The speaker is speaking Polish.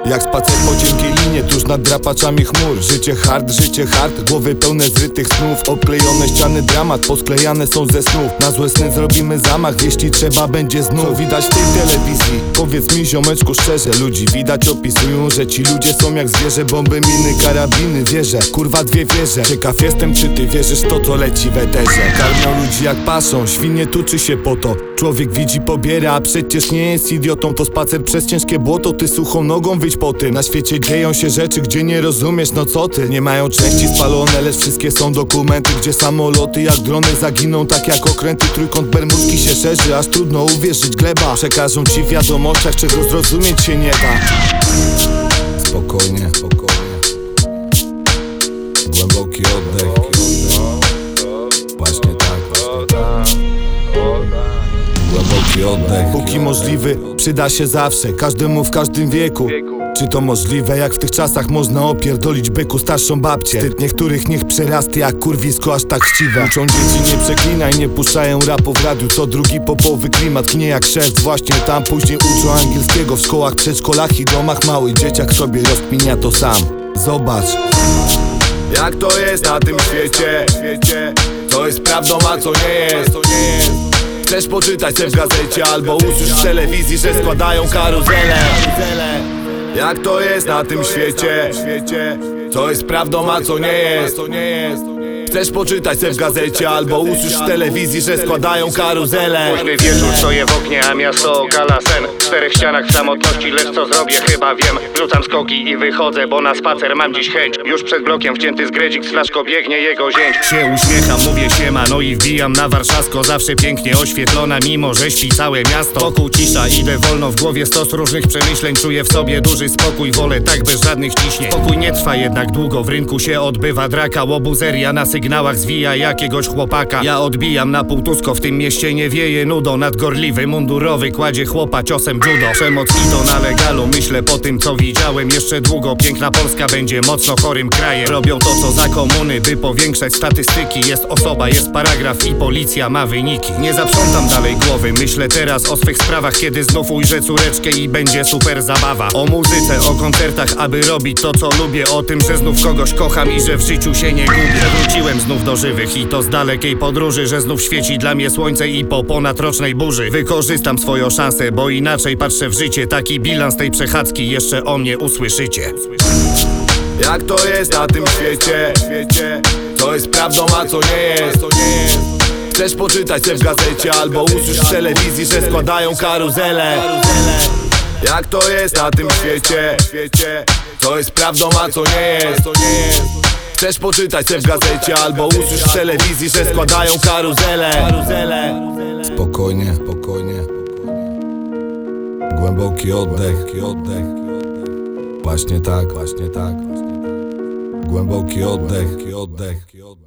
Jak spacer po cienkiej linie, tuż nad drapaczami chmur. Życie hard, głowy pełne zrytych snów. Obklejone ściany dramat, posklejane są ze snów. Na złe sny zrobimy zamach, jeśli trzeba będzie znów. Co widać w tej telewizji? Powiedz mi ziomeczku szczerze. Ludzi widać opisują, że ci ludzie są jak zwierzę. Bomby, miny, karabiny, wieże, kurwa dwie wieże. Ciekaw jestem, czy ty wierzysz w to, co leci w eterze. Karmią ludzi jak paszą, świnie tuczy się po to. Człowiek widzi, pobiera, a przecież nie jest idiotą. To spacer przez ciężkie błoto, ty suchą nogą wyjdź po tym. Na świecie dzieją się rzeczy, gdzie nie rozumiesz, no co ty. Nie mają części spalone, lecz wszystkie są dokumenty, gdzie samoloty jak drony zaginą, tak jak okręty. Trójkąt bermudzki się szerzy, aż trudno uwierzyć gleba. Przekażą ci w wiadomościach, czego zrozumieć się nie da. Spokojnie, głęboki oddech. Właśnie tak. Głęboki oddech. Póki możliwy, przyda się zawsze, każdemu w każdym wieku. Czy to możliwe, jak w tych czasach można opierdolić byku starszą babcię? Wstyd niektórych niech przerasty jak kurwisko aż tak chciwe. Uczą dzieci nie przeklinaj, nie puszczają rapu w radiu. Co drugi popowy klimat knie jak szewc. Właśnie tam później uczą angielskiego w szkołach, przedszkolach i domach. Mały dzieciak sobie rozkminia to sam. Zobacz jak to jest na tym świecie. Co jest prawdą, a co nie jest. Chcesz poczytać se w gazecie albo usłysz w telewizji, że składają karuzelę. Jak to jest na tym świecie? Co jest prawdą, a co nie jest. Chcesz poczytać se w gazecie albo usłysz w telewizji, że składają karuzelę. Późny wieczór, stoję w oknie, a miasto okala sen. W czterech ścianach samotności, lecz co zrobię chyba wiem. Rzucam skoki i wychodzę, bo na spacer mam dziś chęć. Już przed blokiem wcięty z gredzik, z flaszko biegnie jego zięć. Się uśmiecham, mówię siema, no i wbijam na warszawsko. Zawsze pięknie oświetlona, mimo że śpi całe miasto. Wokół cisza, idę wolno, w głowie stos różnych przemyśleń. Czuję w sobie duży spokój, wolę tak bez żadnych ciśnień. Spokój nie trwa jednak długo, w rynku się odbywa draka. Łobuzeria na sygnałach zwija jakiegoś chłopaka. Ja odbijam na półtusko, w tym mieście nie wieje nudą. Nadgorliwy mundurowy kładzie chłopa ciosem judo. Przemoc i to na legalu, myślę po tym co widziałem. Jeszcze długo piękna Polska będzie mocno chorym krajem. Robią to co za komuny, by powiększać statystyki. Jest osoba, jest paragraf i policja ma wyniki. Nie zaprzątam dalej głowy, myślę teraz o swych sprawach. Kiedy znów ujrzę córeczkę i będzie super zabawa. O muzyce, o koncertach, aby robić to co lubię. O tym, że znów kogoś kocham i że w życiu się nie gubię. Wróciłem znów do żywych i to z dalekiej podróży. Że znów świeci dla mnie słońce i po ponadrocznej burzy wykorzystam swoją szansę, bo inaczej patrzę w życie. Taki bilans tej przechadzki jeszcze o mnie usłyszycie. Jak to jest na tym świecie? Co jest prawdą, a co nie jest. Chcesz poczytać se w gazecie albo usłysz w telewizji, że składają karuzelę. Jak to jest na tym świecie? Co jest prawdą, a co nie jest. Chcesz poczytać se w gazecie albo usłysz w telewizji, że składają karuzelę. Spokojnie. Głęboki oddech. Właśnie tak. Głęboki oddech.